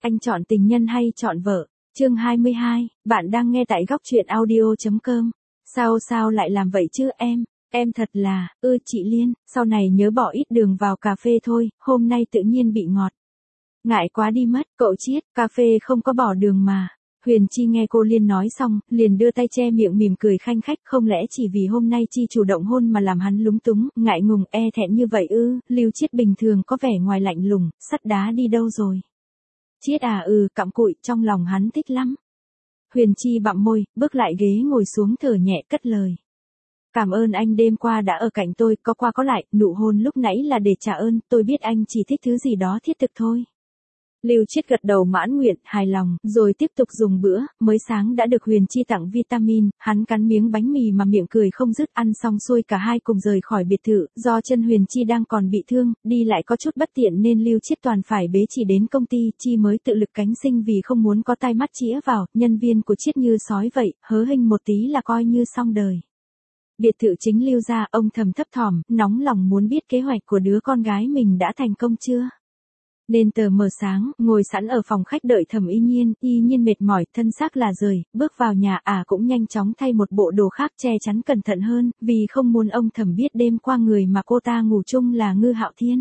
Anh chọn tình nhân hay chọn vợ? Chương 22, bạn đang nghe tại góc truyện audio.com. Sao lại làm vậy chứ em thật là, chị Liên, sau này nhớ bỏ ít đường vào cà phê thôi, hôm nay tự nhiên bị ngọt. Ngại quá đi mất, cậu Chiết, cà phê không có bỏ đường mà. Huyền Chi nghe cô Liên nói xong, liền đưa tay che miệng mỉm cười khanh khách, không lẽ chỉ vì hôm nay Chi chủ động hôn mà làm hắn lúng túng, ngại ngùng, thẹn như vậy ư? Lưu Chiết bình thường có vẻ ngoài lạnh lùng, sắt đá đi đâu rồi? Chiết à, cặm cụi, trong lòng hắn thích lắm. Huyền Chi bặm môi, bước lại ghế ngồi xuống thở nhẹ cất lời. Cảm ơn anh đêm qua đã ở cạnh tôi, có qua có lại, nụ hôn lúc nãy là để trả ơn, tôi biết anh chỉ thích thứ gì đó thiết thực thôi. Lưu Chiết gật đầu mãn nguyện, hài lòng, rồi tiếp tục dùng bữa, mới sáng đã được Huyền Chi tặng vitamin, hắn cắn miếng bánh mì mà miệng cười không dứt, ăn xong xuôi cả hai cùng rời khỏi biệt thự, do chân Huyền Chi đang còn bị thương, đi lại có chút bất tiện nên Lưu Chiết toàn phải bế chỉ đến công ty, Chi mới tự lực cánh sinh vì không muốn có tai mắt chĩa vào, nhân viên của Chiết như sói vậy, hớ hênh một tí là coi như xong đời. Biệt thự chính Lưu gia, ông thầm thấp thỏm, nóng lòng muốn biết kế hoạch của đứa con gái mình đã thành công chưa. Nên tờ mờ sáng, ngồi sẵn ở phòng khách đợi Thẩm Y Nhiên mệt mỏi, thân xác là rời, bước vào nhà cũng nhanh chóng thay một bộ đồ khác che chắn cẩn thận hơn, vì không muốn ông Thẩm biết đêm qua người mà cô ta ngủ chung là Ngư Hạo Thiên.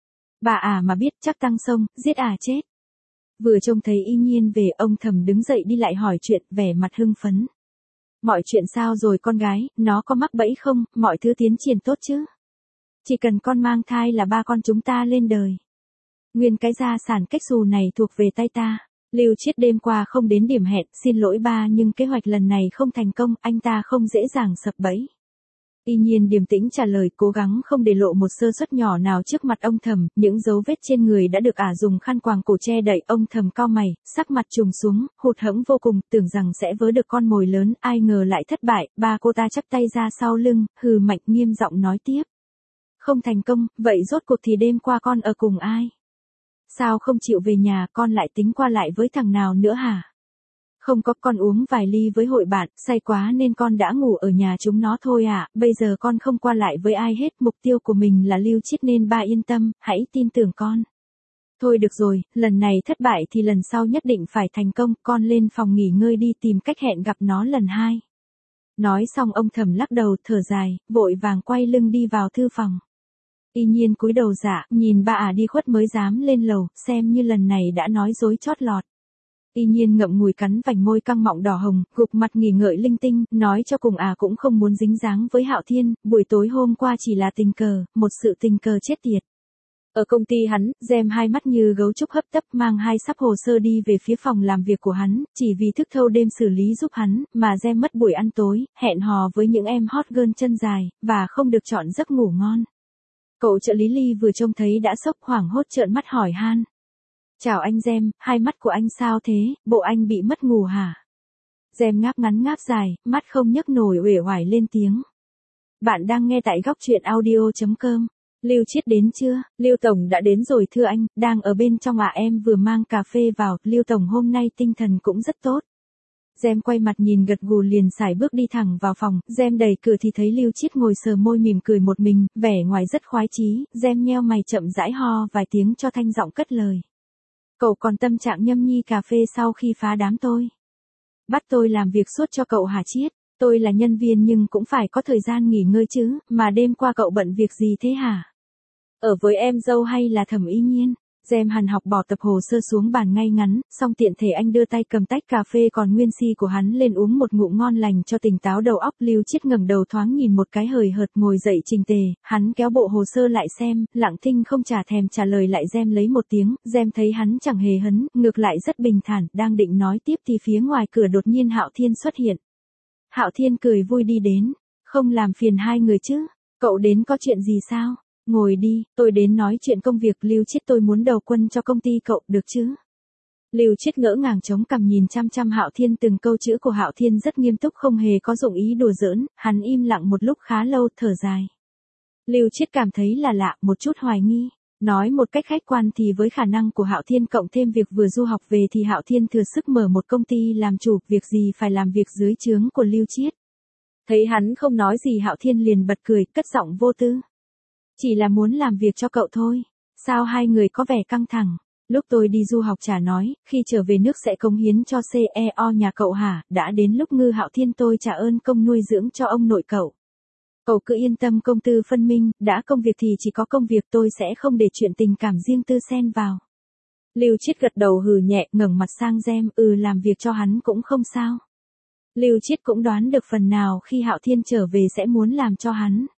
Bà mà biết chắc tăng sông, giết chết. Vừa trông thấy Y Nhiên về, ông Thẩm đứng dậy đi lại hỏi chuyện, vẻ mặt hưng phấn. Mọi chuyện sao rồi con gái, nó có mắc bẫy không, mọi thứ tiến triển tốt chứ? Chỉ cần con mang thai là ba con chúng ta lên đời. Nguyên cái gia sản cách xù này thuộc về tay ta. Lưu Chiết đêm qua không đến điểm hẹn, xin lỗi ba nhưng kế hoạch lần này không thành công, anh ta không dễ dàng sập bẫy. Y Nhiên điềm tĩnh trả lời, cố gắng không để lộ một sơ suất nhỏ nào trước mặt ông Thẩm, những dấu vết trên người đã được dùng khăn quàng cổ che đậy, ông Thẩm cau mày, sắc mặt trùng xuống, hụt hẫng vô cùng, tưởng rằng sẽ vớ được con mồi lớn, ai ngờ lại thất bại, ba cô ta chắp tay ra sau lưng, hừ mạnh nghiêm giọng nói tiếp. Không thành công, vậy rốt cuộc thì đêm qua con ở cùng ai? Sao không chịu về nhà, con lại tính qua lại với thằng nào nữa hả? Không có, con uống vài ly với hội bạn, say quá nên con đã ngủ ở nhà chúng nó thôi bây giờ con không qua lại với ai hết, mục tiêu của mình là Lưu Chiết nên ba yên tâm, hãy tin tưởng con. Thôi được rồi, lần này thất bại thì lần sau nhất định phải thành công, con lên phòng nghỉ ngơi đi tìm cách hẹn gặp nó lần 2. Nói xong ông Thẩm lắc đầu thở dài, vội vàng quay lưng đi vào thư phòng. Y Nhiên cúi đầu nhìn bà đi khuất mới dám lên lầu, xem như lần này đã nói dối chót lọt. Y Nhiên ngậm ngùi cắn vành môi căng mọng đỏ hồng, gục mặt nghỉ ngợi linh tinh, nói cho cùng cũng không muốn dính dáng với Hạo Thiên, buổi tối hôm qua chỉ là tình cờ, một sự tình cờ chết tiệt. Ở công ty hắn, Gem hai mắt như gấu trúc hấp tấp mang 2 sắp hồ sơ đi về phía phòng làm việc của hắn, chỉ vì thức thâu đêm xử lý giúp hắn, mà Gem mất buổi ăn tối, hẹn hò với những em hot girl chân dài, và không được chọn giấc ngủ ngon. Cậu trợ lý Ly vừa trông thấy đã sốc hoảng hốt trợn mắt hỏi han. Chào anh Gem, hai mắt của anh sao thế, bộ anh bị mất ngủ hả? Gem ngáp ngắn ngáp dài, mắt không nhấc nổi uể oải lên tiếng. Bạn đang nghe tại góc truyện audio.com. Lưu Chiết đến chưa? Lưu Tổng đã đến rồi thưa anh, đang ở bên trong em vừa mang cà phê vào, Lưu Tổng hôm nay tinh thần cũng rất tốt. Gem quay mặt nhìn gật gù liền sải bước đi thẳng vào phòng, Gem đẩy cửa thì thấy Lưu Chiết ngồi sờ môi mỉm cười một mình, vẻ ngoài rất khoái chí, Gem nheo mày chậm rãi ho vài tiếng cho thanh giọng cất lời. Cậu còn tâm trạng nhâm nhi cà phê sau khi phá đám tôi. Bắt tôi làm việc suốt cho cậu hả Chiết? Tôi là nhân viên nhưng cũng phải có thời gian nghỉ ngơi chứ, mà đêm qua cậu bận việc gì thế hả? Ở với em dâu hay là Thẩm Y Nhiên? Gem hàn học bỏ tập hồ sơ xuống bàn ngay ngắn, xong tiện thể anh đưa tay cầm tách cà phê còn nguyên si của hắn lên uống một ngụm ngon lành cho tỉnh táo đầu óc. Lưu Chiết ngẩng đầu thoáng nhìn một cái hời hợt ngồi dậy trình tề, hắn kéo bộ hồ sơ lại xem, lặng thinh không trả thèm trả lời lại Gem lấy một tiếng, Gem thấy hắn chẳng hề hấn, ngược lại rất bình thản, đang định nói tiếp thì phía ngoài cửa đột nhiên Hạo Thiên xuất hiện. Hạo Thiên cười vui đi đến, không làm phiền hai người chứ, cậu đến có chuyện gì sao? Ngồi đi, tôi đến nói chuyện công việc. Lưu Chiết, tôi muốn đầu quân cho công ty cậu, được chứ? Lưu Chiết ngỡ ngàng chống cằm nhìn chăm chăm Hạo Thiên, từng câu chữ của Hạo Thiên rất nghiêm túc không hề có dụng ý đùa giỡn, hắn im lặng một lúc khá lâu thở dài. Lưu Chiết cảm thấy là lạ, một chút hoài nghi. Nói một cách khách quan thì với khả năng của Hạo Thiên cộng thêm việc vừa du học về thì Hạo Thiên thừa sức mở một công ty làm chủ, việc gì phải làm việc dưới trướng của Lưu Chiết. Thấy hắn không nói gì Hạo Thiên liền bật cười, cất giọng vô tư. Chỉ là muốn làm việc cho cậu thôi. Sao hai người có vẻ căng thẳng? Lúc tôi đi du học chả nói, khi trở về nước sẽ cống hiến cho CEO nhà cậu hả, đã đến lúc Ngư Hạo Thiên tôi trả ơn công nuôi dưỡng cho ông nội cậu. Cậu cứ yên tâm công tư phân minh, đã công việc thì chỉ có công việc, tôi sẽ không để chuyện tình cảm riêng tư xen vào. Lưu Chiết gật đầu hừ nhẹ, ngẩng mặt sang Gem, làm việc cho hắn cũng không sao. Lưu Chiết cũng đoán được phần nào khi Hạo Thiên trở về sẽ muốn làm cho hắn.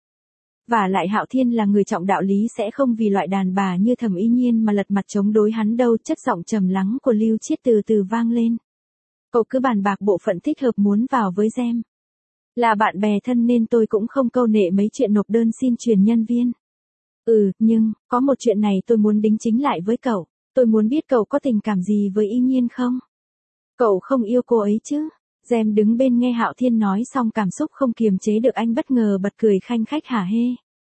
Và lại Hạo Thiên là người trọng đạo lý, sẽ không vì loại đàn bà như Thẩm Y Nhiên mà lật mặt chống đối hắn đâu. Chất giọng trầm lắng của Lưu Chiết từ từ vang lên. Cậu cứ bàn bạc bộ phận thích hợp muốn vào với Gem. Là bạn bè thân nên tôi cũng không câu nệ mấy chuyện nộp đơn xin truyền nhân viên. Nhưng, có một chuyện này tôi muốn đính chính lại với cậu. Tôi muốn biết cậu có tình cảm gì với Y Nhiên không? Cậu không yêu cô ấy chứ? Gem đứng bên nghe Hạo Thiên nói xong cảm xúc không kiềm chế được, anh bất ngờ bật cười khanh khách hả hê.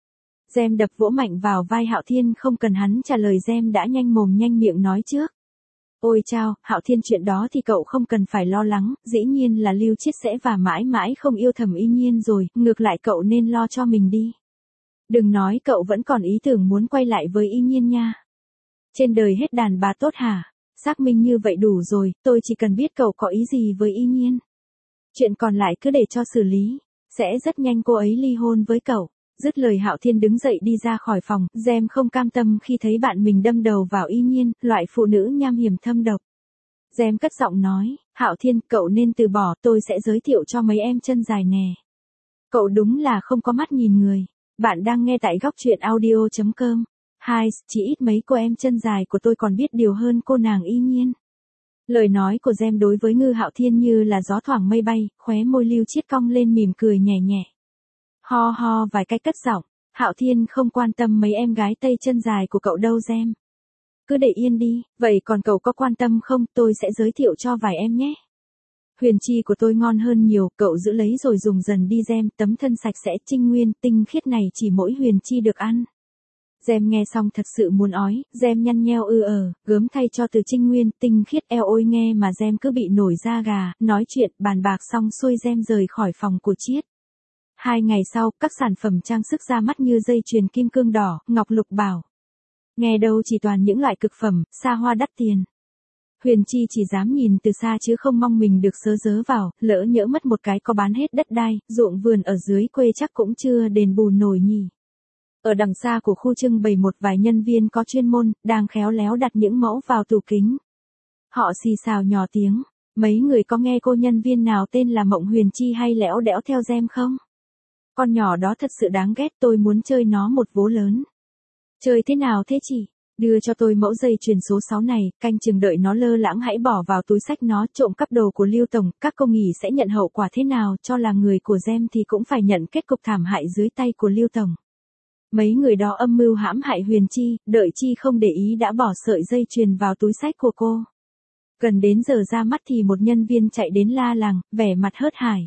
Gem đập vỗ mạnh vào vai Hạo Thiên, không cần hắn trả lời Gem đã nhanh mồm nhanh miệng nói trước. Ôi chao, Hạo Thiên, chuyện đó thì cậu không cần phải lo lắng, dĩ nhiên là Lưu Chiết sẽ và mãi mãi không yêu Thẩm Y Nhiên rồi, ngược lại cậu nên lo cho mình đi. Đừng nói cậu vẫn còn ý tưởng muốn quay lại với Y Nhiên nha. Trên đời hết đàn bà tốt hả? Xác minh như vậy đủ rồi, tôi chỉ cần biết cậu có ý gì với Y Nhiên. Chuyện còn lại cứ để cho xử lý, sẽ rất nhanh cô ấy ly hôn với cậu. Dứt lời Hạo Thiên đứng dậy đi ra khỏi phòng, Gem không cam tâm khi thấy bạn mình đâm đầu vào Y Nhiên, loại phụ nữ nham hiểm thâm độc. Gem cất giọng nói, Hạo Thiên, cậu nên từ bỏ, tôi sẽ giới thiệu cho mấy em chân dài nè. Cậu đúng là không có mắt nhìn người. Bạn đang nghe tại góc truyện audio.com. Chỉ ít mấy cô em chân dài của tôi còn biết điều hơn cô nàng Y Nhiên. Lời nói của Gem đối với Ngư Hạo Thiên như là gió thoảng mây bay, khóe môi Lưu Chiết cong lên mỉm cười nhẹ nhẹ. Ho ho vài cái cất giọng, Hạo Thiên không quan tâm mấy em gái tây chân dài của cậu đâu Gem. Cứ để yên đi, vậy còn cậu có quan tâm không, tôi sẽ giới thiệu cho vài em nhé. Huyền chi của tôi ngon hơn nhiều, cậu giữ lấy rồi dùng dần đi Gem, tấm thân sạch sẽ trinh nguyên tinh khiết này chỉ mỗi huyền chi được ăn. Gem nghe xong thật sự muốn ói, Gem nhăn nheo gớm thay cho từ trinh nguyên, tinh khiết eo ôi nghe mà Gem cứ bị nổi da gà, nói chuyện, bàn bạc xong xuôi Gem rời khỏi phòng của Chiết. 2 ngày sau, các sản phẩm trang sức ra mắt như dây chuyền kim cương đỏ, ngọc lục bảo. Nghe đâu chỉ toàn những loại cực phẩm, xa hoa đắt tiền. Huyền Chi chỉ dám nhìn từ xa chứ không mong mình được sớ dớ vào, lỡ nhỡ mất một cái có bán hết đất đai, ruộng vườn ở dưới quê chắc cũng chưa đền bù nổi nhỉ. Ở đằng xa của khu trưng bày một vài nhân viên có chuyên môn, đang khéo léo đặt những mẫu vào tủ kính. Họ xì xào nhỏ tiếng, mấy người có nghe cô nhân viên nào tên là Mộng Huyền Chi hay lẽo đẽo theo Gem không? Con nhỏ đó thật sự đáng ghét, tôi muốn chơi nó một vố lớn. Chơi thế nào thế chị? Đưa cho tôi mẫu dây chuyền số 6 này, canh chừng đợi nó lơ lãng hãy bỏ vào túi xách nó, trộm cắp đồ của Lưu Tổng, các cô nghỉ sẽ nhận hậu quả thế nào, cho là người của Gem thì cũng phải nhận kết cục thảm hại dưới tay của Lưu Tổng. Mấy người đó âm mưu hãm hại Huyền Chi, đợi Chi không để ý đã bỏ sợi dây chuyền vào túi xách của cô. Gần đến giờ ra mắt thì một nhân viên chạy đến la làng, vẻ mặt hớt hải.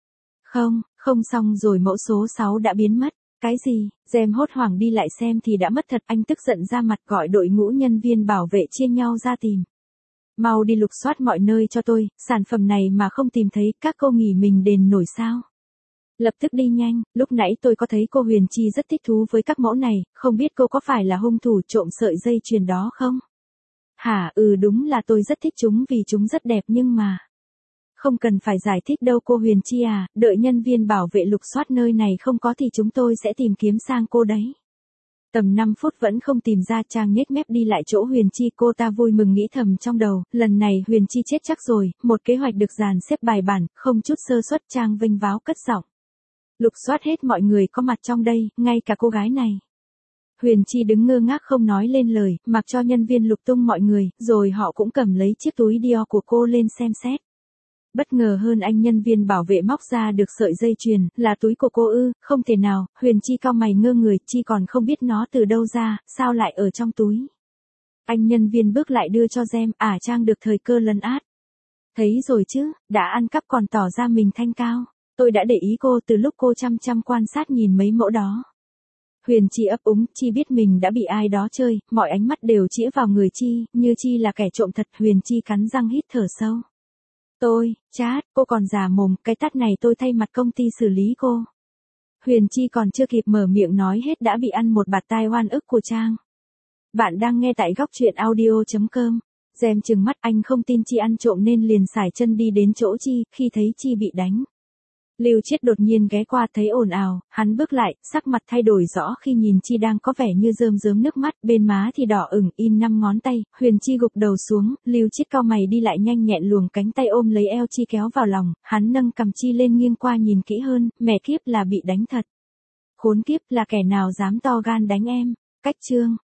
Không xong rồi, mẫu số 6 đã biến mất. Cái gì? Gem hốt hoảng đi lại xem thì đã mất thật, anh tức giận ra mặt gọi đội ngũ nhân viên bảo vệ chia nhau ra tìm. Mau đi lục soát mọi nơi cho tôi, sản phẩm này mà không tìm thấy, các cô nghỉ mình đền nổi sao? Lập tức đi nhanh, lúc nãy tôi có thấy cô Huyền Chi rất thích thú với các mẫu này, không biết cô có phải là hung thủ trộm sợi dây chuyền đó không? Hả, đúng là tôi rất thích chúng vì chúng rất đẹp nhưng mà... Không cần phải giải thích đâu cô Huyền Chi à, đợi nhân viên bảo vệ lục soát nơi này không có thì chúng tôi sẽ tìm kiếm sang cô đấy. Tầm 5 phút vẫn không tìm ra, Trang nhếch mép đi lại chỗ Huyền Chi, cô ta vui mừng nghĩ thầm trong đầu, lần này Huyền Chi chết chắc rồi, một kế hoạch được dàn xếp bài bản, không chút sơ suất. Trang vênh váo cất giọng. Lục soát hết mọi người có mặt trong đây, ngay cả cô gái này. Huyền Chi đứng ngơ ngác không nói lên lời, mặc cho nhân viên lục tung mọi người, rồi họ cũng cầm lấy chiếc túi Dior của cô lên xem xét. Bất ngờ hơn, anh nhân viên bảo vệ móc ra được sợi dây chuyền, là túi của cô ư? Không thể nào. Huyền Chi cau mày ngơ người, Chi còn không biết nó từ đâu ra, sao lại ở trong túi. Anh nhân viên bước lại đưa cho Gem, Trang được thời cơ lấn át. Thấy rồi chứ, đã ăn cắp còn tỏ ra mình thanh cao. Tôi đã để ý cô từ lúc cô chăm chăm quan sát nhìn mấy mẫu đó. Huyền Chi ấp úng, Chi biết mình đã bị ai đó chơi, mọi ánh mắt đều chĩa vào người Chi, như Chi là kẻ trộm thật. Huyền Chi cắn răng hít thở sâu. Chát, cô còn già mồm, cái tát này tôi thay mặt công ty xử lý cô. Huyền Chi còn chưa kịp mở miệng nói hết đã bị ăn một bạt tai oan ức của Trang. Bạn đang nghe tại góc truyện audio.com. Gem trừng mắt, anh không tin Chi ăn trộm nên liền sải chân đi đến chỗ Chi, khi thấy Chi bị đánh. Lưu Chiết đột nhiên ghé qua thấy ồn ào, hắn bước lại, sắc mặt thay đổi rõ khi nhìn Chi đang có vẻ như rơm rớm nước mắt, bên má thì đỏ ửng in 5 ngón tay. Huyền Chi gục đầu xuống, Lưu Chiết cau mày đi lại nhanh nhẹn luồng cánh tay ôm lấy eo Chi kéo vào lòng, hắn nâng cằm Chi lên nghiêng qua nhìn kỹ hơn, mẹ kiếp là bị đánh thật. Khốn kiếp, là kẻ nào dám to gan đánh em. Cách chương